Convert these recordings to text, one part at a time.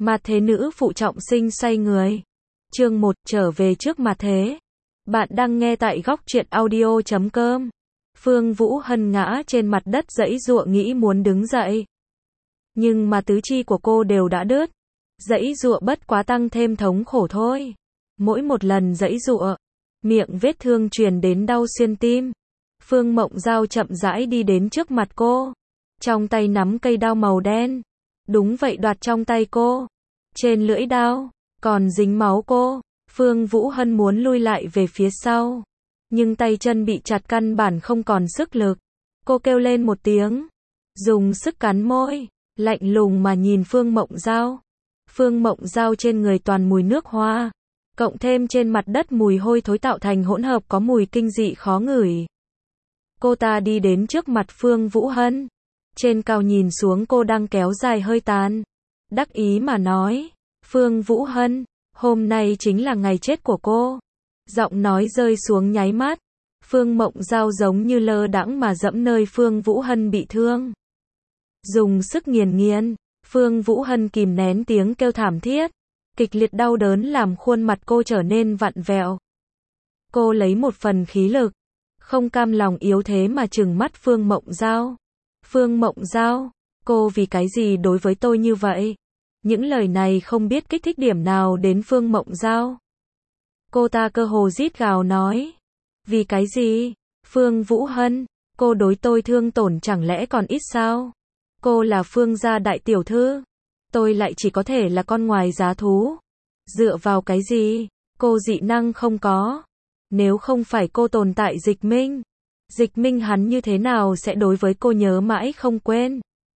Mà thế nữ phụ trọng sinh xoay người. Chương 1, trở về trước mà thế. Bạn đang nghe tại góc truyện audio.com. Phương Vũ Hân ngã trên mặt đất giãy giụa nghĩ muốn đứng dậy. Nhưng mà tứ chi của cô đều đã đứt. Giãy giụa bất quá tăng thêm thống khổ thôi. Mỗi một lần giãy giụa, miệng vết thương truyền đến đau xuyên tim. Phương Mộng Giao chậm rãi đi đến trước mặt cô. Trong tay nắm cây đao màu đen. Đúng vậy, đoạt trong tay cô. Trên lưỡi đao còn dính máu cô. Phương Vũ Hân muốn lui lại về phía sau, nhưng tay chân bị chặt căn bản không còn sức lực. Cô kêu lên một tiếng, dùng sức cắn môi, lạnh lùng mà nhìn Phương Mộng Giao. Phương Mộng Giao trên người toàn mùi nước hoa, cộng thêm trên mặt đất mùi hôi thối tạo thành hỗn hợp có mùi kinh dị khó ngửi. Cô ta đi đến trước mặt Phương Vũ Hân, trên cao nhìn xuống cô đang kéo dài hơi tàn, đắc ý mà nói, Phương Vũ Hân, hôm nay chính là ngày chết của cô. Giọng nói rơi xuống nháy mắt, Phương Mộng Giao giống như lơ đãng mà dẫm nơi Phương Vũ Hân bị thương. Dùng sức nghiền nghiền, Phương Vũ Hân kìm nén tiếng kêu thảm thiết, kịch liệt đau đớn làm khuôn mặt cô trở nên vặn vẹo. Cô lấy một phần khí lực, không cam lòng yếu thế mà trừng mắt Phương Mộng Giao. Phương Mộng Giao, cô vì cái gì đối với tôi như vậy? Những lời này không biết kích thích điểm nào đến Phương Mộng Giao. Cô ta cơ hồ rít gào nói. Vì cái gì? Phương Vũ Hân, cô đối tôi thương tổn chẳng lẽ còn ít sao? Cô là Phương gia đại tiểu thư. Tôi lại chỉ có thể là con ngoài giá thú. Dựa vào cái gì? Cô dị năng không có. Nếu không phải cô tồn tại Dịch Minh. Dịch Minh hắn như thế nào sẽ đối với cô nhớ mãi không quên?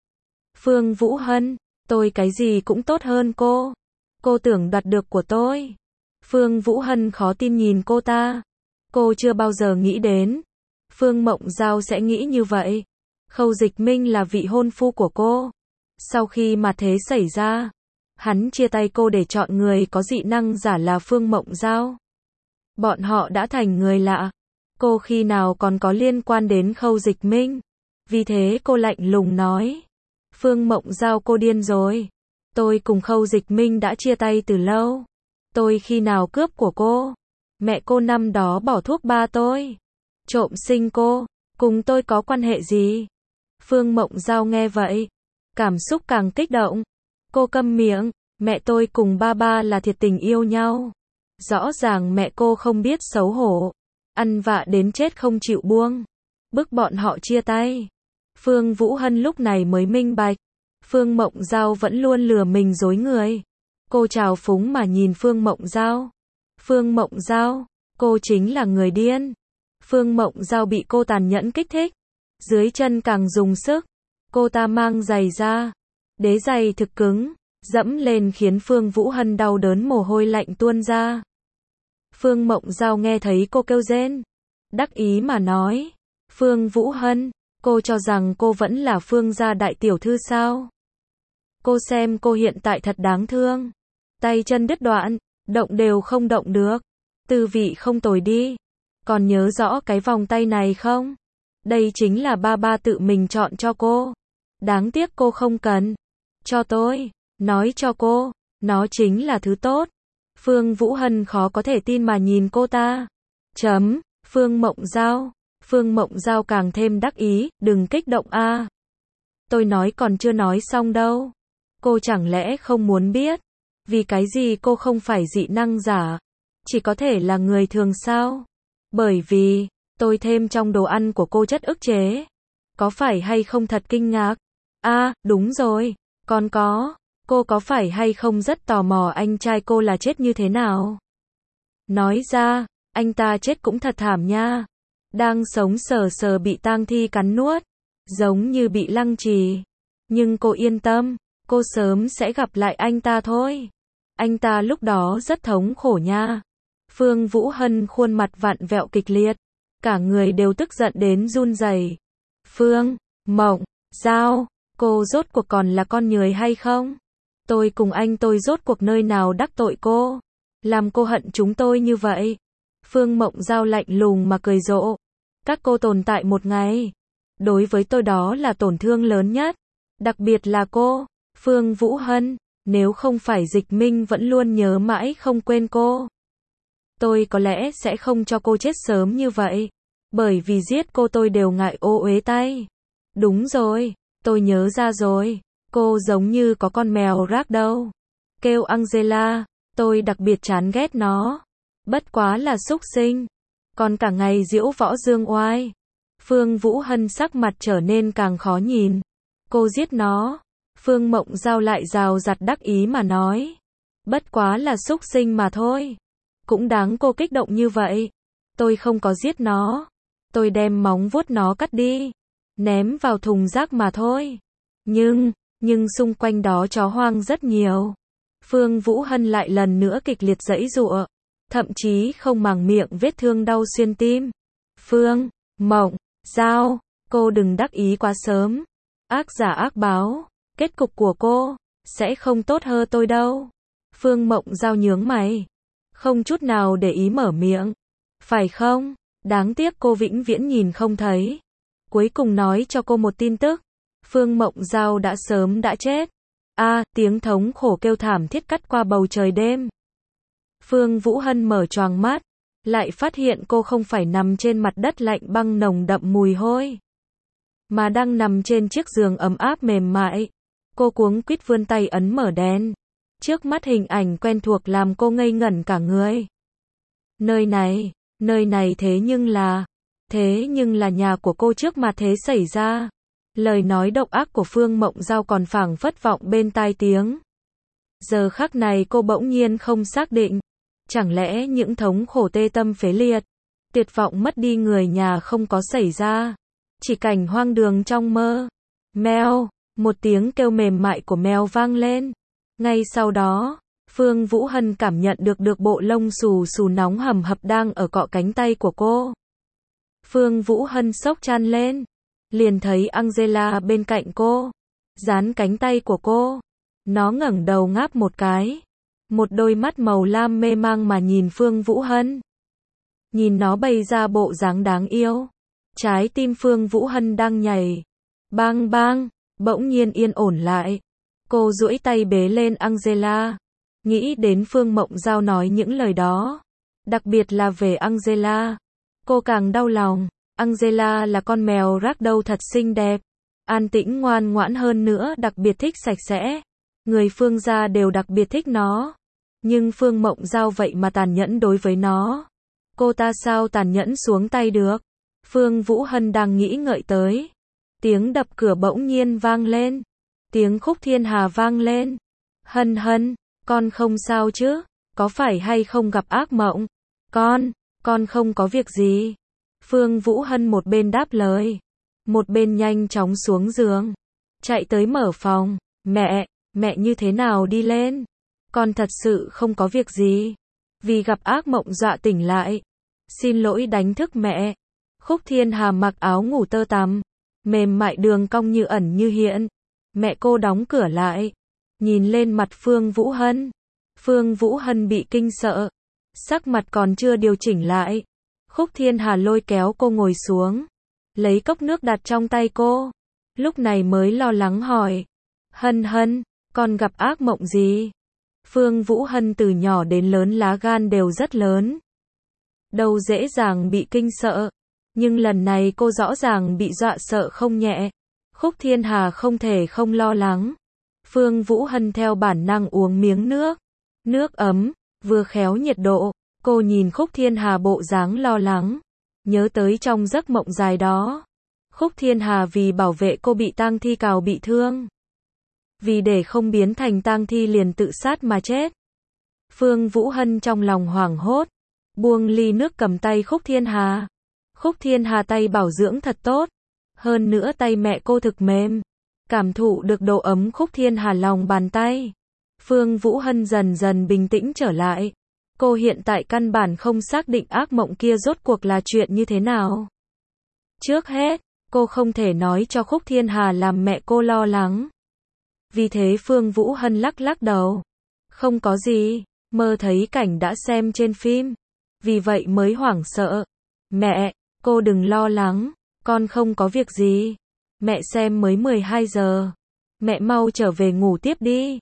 Phương Vũ Hân, tôi cái gì cũng tốt hơn cô. Cô tưởng đoạt được của tôi. Phương Vũ Hân khó tin nhìn cô ta. Cô chưa bao giờ nghĩ đến Phương Mộng Giao sẽ nghĩ như vậy. Khâu Dịch Minh là vị hôn phu của cô. Sau khi mà thế xảy ra, hắn chia tay cô để chọn người có dị năng giả là Phương Mộng Giao. Bọn họ đã thành người lạ. Cô khi nào còn có liên quan đến Khâu Dịch Minh. Vì thế cô lạnh lùng nói. Phương Mộng Giao, cô điên rồi. Tôi cùng Khâu Dịch Minh đã chia tay từ lâu. Tôi khi nào cướp của cô? Mẹ cô năm đó bỏ thuốc ba tôi. Trộm sinh cô. Cùng tôi có quan hệ gì? Phương Mộng Giao nghe vậy, cảm xúc càng kích động. Cô câm miệng. Mẹ tôi cùng ba là thiệt tình yêu nhau. Rõ ràng mẹ cô không biết xấu hổ. Ăn vạ đến chết không chịu buông. Bức bọn họ chia tay. Phương Vũ Hân lúc này mới minh bạch. Phương Mộng Giao vẫn luôn lừa mình dối người. Cô trào phúng mà nhìn Phương Mộng Giao. Phương Mộng Giao, cô chính là người điên. Phương Mộng Giao bị cô tàn nhẫn kích thích. Dưới chân càng dùng sức. Cô ta mang giày ra. Đế giày thực cứng. Dẫm lên khiến Phương Vũ Hân đau đớn mồ hôi lạnh tuôn ra. Phương Mộng Giao nghe thấy cô kêu rên. Đắc ý mà nói. Phương Vũ Hân, cô cho rằng cô vẫn là Phương gia đại tiểu thư sao? Cô xem cô hiện tại thật đáng thương. Tay chân đứt đoạn, động đều không động được. Tư vị không tồi đi. Còn nhớ rõ cái vòng tay này không? Đây chính là ba tự mình chọn cho cô. Đáng tiếc cô không cần. Cho tôi. Nói cho cô. Nó chính là thứ tốt. Phương Vũ Hân khó có thể tin mà nhìn cô ta. Phương Mộng Giao. Phương Mộng Giao càng thêm đắc ý. Đừng kích động a. Tôi nói còn chưa nói xong đâu. Cô chẳng lẽ không muốn biết? Vì cái gì cô không phải dị năng giả? Chỉ có thể là người thường sao? Bởi vì tôi thêm trong đồ ăn của cô chất ức chế. Có phải hay không thật kinh ngạc? Đúng rồi. Còn có. Cô có phải hay không rất tò mò anh trai cô là chết như thế nào? Nói ra, anh ta chết cũng thật thảm nha. Đang sống sờ sờ bị tang thi cắn nuốt. Giống như bị lăng trì. Nhưng cô yên tâm. Cô sớm sẽ gặp lại anh ta thôi. Anh ta lúc đó rất thống khổ nha. Phương Vũ Hân khuôn mặt vặn vẹo kịch liệt. Cả người đều tức giận đến run rẩy. Phương Mộng Giao, cô rốt cuộc còn là con người hay không? Tôi cùng anh tôi rốt cuộc nơi nào đắc tội cô? Làm cô hận chúng tôi như vậy? Phương Mộng Giao lạnh lùng mà cười rộ. Các cô tồn tại một ngày. Đối với tôi đó là tổn thương lớn nhất. Đặc biệt là cô, Phương Vũ Hân. Nếu không phải Dịch Minh vẫn luôn nhớ mãi không quên cô, tôi có lẽ sẽ không cho cô chết sớm như vậy. Bởi vì giết cô tôi đều ngại ô uế tay. Đúng rồi, tôi nhớ ra rồi. Cô giống như có con mèo rác đâu. Kêu Angela, tôi đặc biệt chán ghét nó. Bất quá là xúc sinh. Còn cả ngày diễu võ dương oai. Phương Vũ Hân sắc mặt trở nên càng khó nhìn. Cô giết nó. Phương Mộng Giao lại rào rặt đắc ý mà nói. Bất quá là xúc sinh mà thôi. Cũng đáng cô kích động như vậy. Tôi không có giết nó. Tôi đem móng vuốt nó cắt đi. Ném vào thùng rác mà thôi. Nhưng xung quanh đó chó hoang rất nhiều. Phương Vũ Hân lại lần nữa kịch liệt giãy giụa. Thậm chí không màng miệng vết thương đau xuyên tim. Phương Mộng Giao, cô đừng đắc ý quá sớm. Ác giả ác báo. Kết cục của cô sẽ không tốt hơn tôi đâu. Phương Mộng Giao nhướng mày. Không chút nào để ý mở miệng. Phải không? Đáng tiếc cô vĩnh viễn nhìn không thấy. Cuối cùng nói cho cô một tin tức. Phương Mộng Giao đã sớm đã chết. Tiếng thống khổ kêu thảm thiết cắt qua bầu trời đêm. Phương Vũ Hân mở choàng mắt. Lại phát hiện cô không phải nằm trên mặt đất lạnh băng nồng đậm mùi hôi. Mà đang nằm trên chiếc giường ấm áp mềm mại. Cô cuống quýt vươn tay ấn mở đèn. Trước mắt hình ảnh quen thuộc làm cô ngây ngẩn cả người. Nơi này thế nhưng là nhà của cô trước mà thế xảy ra. Lời nói độc ác của Phương Mộng Giao còn phảng phất vọng bên tai tiếng. Giờ khắc này cô bỗng nhiên không xác định. Chẳng lẽ những thống khổ tê tâm phế liệt, tuyệt vọng mất đi người nhà không có xảy ra. Chỉ cảnh hoang đường trong mơ. Mèo, một tiếng kêu mềm mại của mèo vang lên. Ngay sau đó, Phương Vũ Hân cảm nhận được bộ lông xù xù nóng hầm hập đang ở cọ cánh tay của cô. Phương Vũ Hân sốc chăn lên. Liền thấy Angela bên cạnh cô. Dán cánh tay của cô. Nó ngẩng đầu ngáp một cái. Một đôi mắt màu lam mê mang mà nhìn Phương Vũ Hân. Nhìn nó bày ra bộ dáng đáng yêu. Trái tim Phương Vũ Hân đang nhảy. Bang bang, bỗng nhiên yên ổn lại. Cô duỗi tay bế lên Angela. Nghĩ đến Phương Mộng Giao nói những lời đó. Đặc biệt là về Angela. Cô càng đau lòng. Angela là con mèo rác đâu thật xinh đẹp. An tĩnh ngoan ngoãn hơn nữa, đặc biệt thích sạch sẽ. Người Phương gia đều đặc biệt thích nó. Nhưng Phương Mộng Giao vậy mà tàn nhẫn đối với nó. Cô ta sao tàn nhẫn xuống tay được? Phương Vũ Hân đang nghĩ ngợi tới. Tiếng đập cửa bỗng nhiên vang lên. Tiếng Khúc Thiên Hà vang lên. Hân Hân, con không sao chứ? Có phải hay không gặp ác mộng? Con không có việc gì. Phương Vũ Hân một bên đáp lời. Một bên nhanh chóng xuống giường. Chạy tới mở phòng. Mẹ như thế nào đi lên? Con thật sự không có việc gì. Vì gặp ác mộng dọa tỉnh lại. Xin lỗi đánh thức mẹ. Khúc Thiên Hà mặc áo ngủ tơ tằm. Mềm mại đường cong như ẩn như hiện. Mẹ cô đóng cửa lại. Nhìn lên mặt Phương Vũ Hân. Phương Vũ Hân bị kinh sợ. Sắc mặt còn chưa điều chỉnh lại. Khúc Thiên Hà lôi kéo cô ngồi xuống. Lấy cốc nước đặt trong tay cô. Lúc này mới lo lắng hỏi. Hân Hân, con gặp ác mộng gì? Phương Vũ Hân từ nhỏ đến lớn lá gan đều rất lớn. Đâu dễ dàng bị kinh sợ. Nhưng lần này cô rõ ràng bị dọa sợ không nhẹ. Khúc Thiên Hà không thể không lo lắng. Phương Vũ Hân theo bản năng uống miếng nước. Nước ấm, vừa khéo nhiệt độ. Cô nhìn Khúc Thiên Hà bộ dáng lo lắng. Nhớ tới trong giấc mộng dài đó. Khúc Thiên Hà vì bảo vệ cô bị tang thi cào bị thương. Vì để không biến thành tang thi liền tự sát mà chết. Phương Vũ Hân trong lòng hoảng hốt. Buông ly nước cầm tay Khúc Thiên Hà. Khúc Thiên Hà tay bảo dưỡng thật tốt. Hơn nữa tay mẹ cô thực mềm. Cảm thụ được độ ấm Khúc Thiên Hà lòng bàn tay. Phương Vũ Hân dần dần bình tĩnh trở lại. Cô hiện tại căn bản không xác định ác mộng kia rốt cuộc là chuyện như thế nào. Trước hết, cô không thể nói cho Khúc Thiên Hà làm mẹ cô lo lắng. Vì thế Phương Vũ Hân lắc đầu. Không có gì, mơ thấy cảnh đã xem trên phim. Vì vậy mới hoảng sợ. Mẹ, cô đừng lo lắng, con không có việc gì. Mẹ xem mới 12 giờ. Mẹ mau trở về ngủ tiếp đi.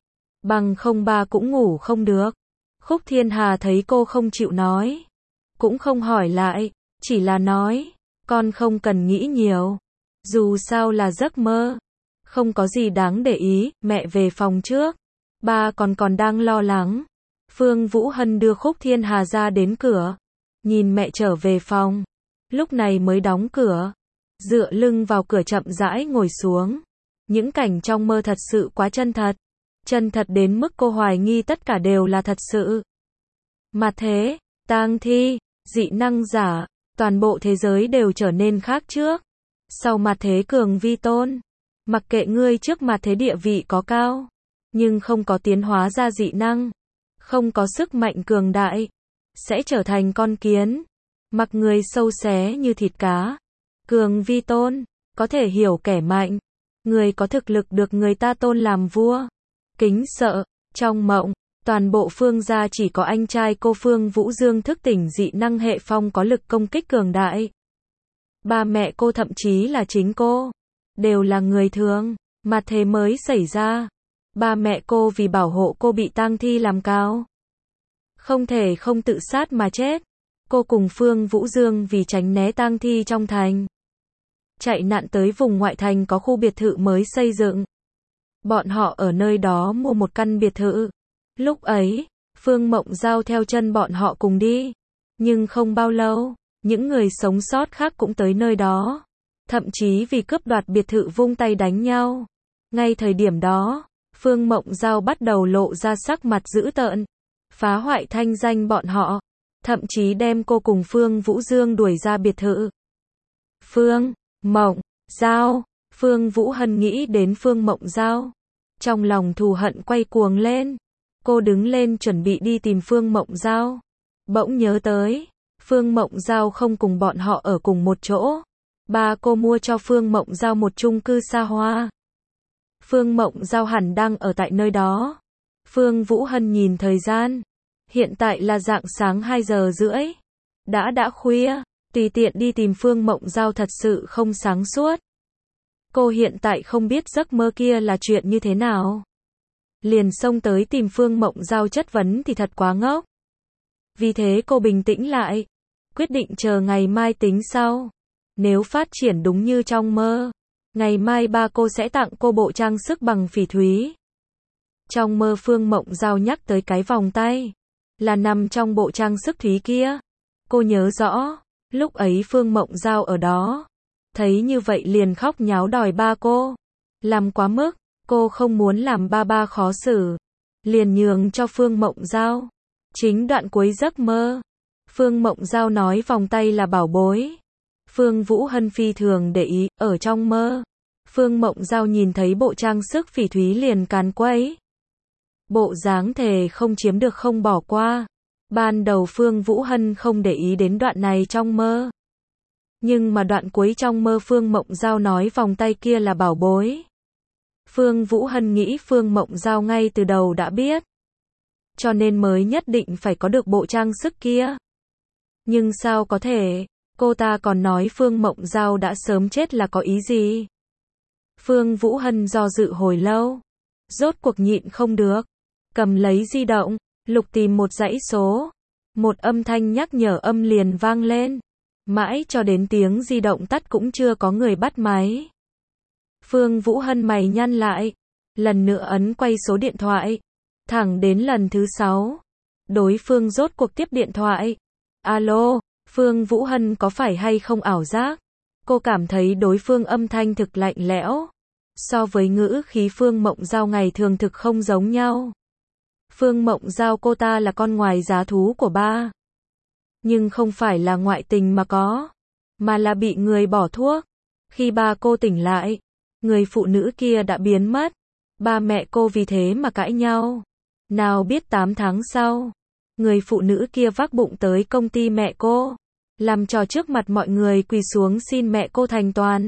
bằng không ba cũng ngủ không được. Khúc Thiên Hà thấy cô không chịu nói, cũng không hỏi lại, chỉ là nói, con không cần nghĩ nhiều, dù sao là giấc mơ, không có gì đáng để ý, mẹ về phòng trước, ba còn đang lo lắng. Phương Vũ Hân đưa Khúc Thiên Hà ra đến cửa, nhìn mẹ trở về phòng, lúc này mới đóng cửa, dựa lưng vào cửa chậm rãi ngồi xuống. Những cảnh trong mơ thật sự quá chân thật đến mức cô hoài nghi tất cả đều là thật sự. Mà thế, tang thi, dị năng giả, toàn bộ thế giới đều trở nên khác trước. Sau mặt thế cường vi tôn, mặc kệ ngươi trước mặt thế địa vị có cao, nhưng không có tiến hóa ra dị năng, không có sức mạnh cường đại, sẽ trở thành con kiến, mặc người sâu xé như thịt cá. Cường vi tôn, có thể hiểu kẻ mạnh, người có thực lực được người ta tôn làm vua. Kính sợ, trong mộng, toàn bộ Phương gia chỉ có anh trai cô Phương Vũ Dương thức tỉnh dị năng hệ phong có lực công kích cường đại. Ba mẹ cô thậm chí là chính cô, đều là người thường, mà thế mới xảy ra. Ba mẹ cô vì bảo hộ cô bị tang thi làm cao, không thể không tự sát mà chết. Cô cùng Phương Vũ Dương vì tránh né tang thi trong thành, chạy nạn tới vùng ngoại thành có khu biệt thự mới xây dựng. Bọn họ ở nơi đó mua một căn biệt thự. Lúc ấy, Phương Mộng Giao theo chân bọn họ cùng đi. Nhưng không bao lâu, những người sống sót khác cũng tới nơi đó. Thậm chí vì cướp đoạt biệt thự vung tay đánh nhau. Ngay thời điểm đó, Phương Mộng Giao bắt đầu lộ ra sắc mặt dữ tợn, phá hoại thanh danh bọn họ, thậm chí đem cô cùng Phương Vũ Dương đuổi ra biệt thự. Phương Mộng Giao, Phương Vũ Hân nghĩ đến Phương Mộng Giao, trong lòng thù hận quay cuồng lên. Cô đứng lên chuẩn bị đi tìm Phương Mộng Giao, bỗng nhớ tới, Phương Mộng Giao không cùng bọn họ ở cùng một chỗ. Ba cô mua cho Phương Mộng Giao một chung cư xa hoa. Phương Mộng Giao hẳn đang ở tại nơi đó. Phương Vũ Hân nhìn thời gian, hiện tại là rạng sáng 2 giờ rưỡi. Đã khuya, tùy tiện đi tìm Phương Mộng Giao thật sự không sáng suốt. Cô hiện tại không biết giấc mơ kia là chuyện như thế nào, liền xông tới tìm Phương Mộng Giao chất vấn thì thật quá ngốc. Vì thế cô bình tĩnh lại, quyết định chờ ngày mai tính sau. Nếu phát triển đúng như trong mơ, ngày mai ba cô sẽ tặng cô bộ trang sức bằng phỉ thúy. Trong mơ Phương Mộng Giao nhắc tới cái vòng tay, là nằm trong bộ trang sức thúy kia. Cô nhớ rõ, lúc ấy Phương Mộng Giao ở đó, thấy như vậy liền khóc nháo đòi ba cô. Làm quá mức, cô không muốn làm ba khó xử, liền nhường cho Phương Mộng Giao. Chính đoạn cuối giấc mơ, Phương Mộng Giao nói vòng tay là bảo bối. Phương Vũ Hân phi thường để ý, ở trong mơ, Phương Mộng Giao nhìn thấy bộ trang sức phỉ thúy liền càn quấy. Bộ dáng thề không chiếm được không bỏ qua. Ban đầu Phương Vũ Hân không để ý đến đoạn này trong mơ. Nhưng mà đoạn cuối trong mơ Phương Mộng Giao nói vòng tay kia là bảo bối. Phương Vũ Hân nghĩ Phương Mộng Giao ngay từ đầu đã biết, cho nên mới nhất định phải có được bộ trang sức kia. Nhưng sao có thể, cô ta còn nói Phương Mộng Giao đã sớm chết là có ý gì? Phương Vũ Hân do dự hồi lâu, rốt cuộc nhịn không được, cầm lấy di động, lục tìm một dãy số. Một âm thanh nhắc nhở âm liền vang lên. Mãi cho đến tiếng di động tắt cũng chưa có người bắt máy. Phương Vũ Hân mày nhăn lại, lần nữa ấn quay số điện thoại, thẳng đến lần thứ 6. Đối phương rốt cuộc tiếp điện thoại. Alo, Phương Vũ Hân có phải hay không ảo giác? Cô cảm thấy đối phương âm thanh thực lạnh lẽo, so với ngữ khí Phương Mộng Giao ngày thường thực không giống nhau. Phương Mộng Giao cô ta là con ngoài giá thú của ba, nhưng không phải là ngoại tình mà là bị người bỏ thuốc. Khi ba cô tỉnh lại, người phụ nữ kia đã biến mất. Ba mẹ cô vì thế mà cãi nhau. Nào biết 8 tháng sau, người phụ nữ kia vác bụng tới công ty mẹ cô, làm trò trước mặt mọi người quỳ xuống xin mẹ cô thành toàn.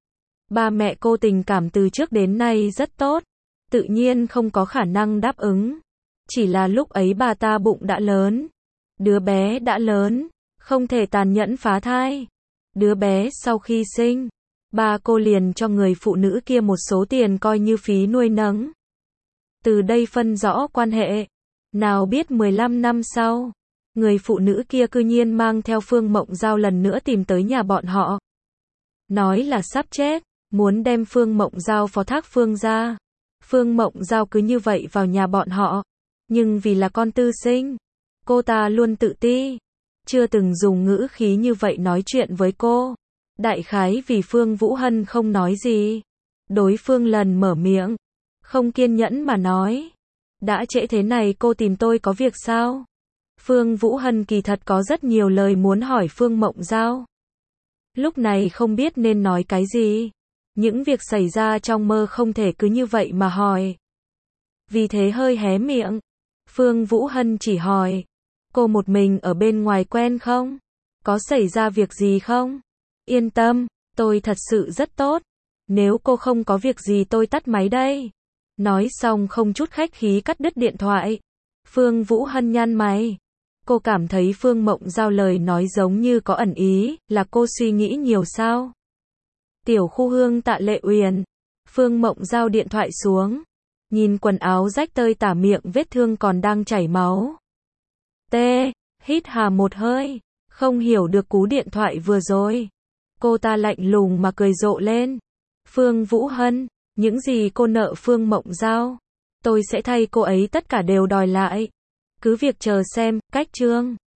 Ba mẹ cô tình cảm từ trước đến nay rất tốt, tự nhiên không có khả năng đáp ứng. Chỉ là lúc ấy bà ta bụng đã lớn, đứa bé đã lớn, không thể tàn nhẫn phá thai. Đứa bé sau khi sinh, ba cô liền cho người phụ nữ kia một số tiền coi như phí nuôi nấng. Từ đây phân rõ quan hệ. Nào biết 15 năm sau, người phụ nữ kia cư nhiên mang theo Phương Mộng Giao lần nữa tìm tới nhà bọn họ. Nói là sắp chết, muốn đem Phương Mộng Giao phó thác Phương ra. Phương Mộng Giao cứ như vậy vào nhà bọn họ. Nhưng vì là con tư sinh, cô ta luôn tự ti. Chưa từng dùng ngữ khí như vậy nói chuyện với cô. Đại khái vì Phương Vũ Hân không nói gì. Đối phương lần mở miệng, không kiên nhẫn mà nói. Đã trễ thế này cô tìm tôi có việc sao? Phương Vũ Hân kỳ thật có rất nhiều lời muốn hỏi Phương Mộng Giao. Lúc này không biết nên nói cái gì. Những việc xảy ra trong mơ không thể cứ như vậy mà hỏi. Vì thế hơi hé miệng. Phương Vũ Hân chỉ hỏi. Cô một mình ở bên ngoài quen không? Có xảy ra việc gì không? Yên tâm, tôi thật sự rất tốt. Nếu cô không có việc gì tôi tắt máy đây. Nói xong không chút khách khí cắt đứt điện thoại. Phương Vũ Hân nhăn mày. Cô cảm thấy Phương Mộng Giao lời nói giống như có ẩn ý, là cô suy nghĩ nhiều sao? Tiểu khu Hương Tạ Lệ Uyển. Phương Mộng Giao điện thoại xuống. Nhìn quần áo rách tơi tả, miệng vết thương còn đang chảy máu. Hít hà một hơi. Không hiểu được cú điện thoại vừa rồi. Cô ta lạnh lùng mà cười rộ lên. Phương Vũ Hân, những gì cô nợ Phương Mộng Giao, tôi sẽ thay cô ấy tất cả đều đòi lại. Cứ việc chờ xem, cách chương.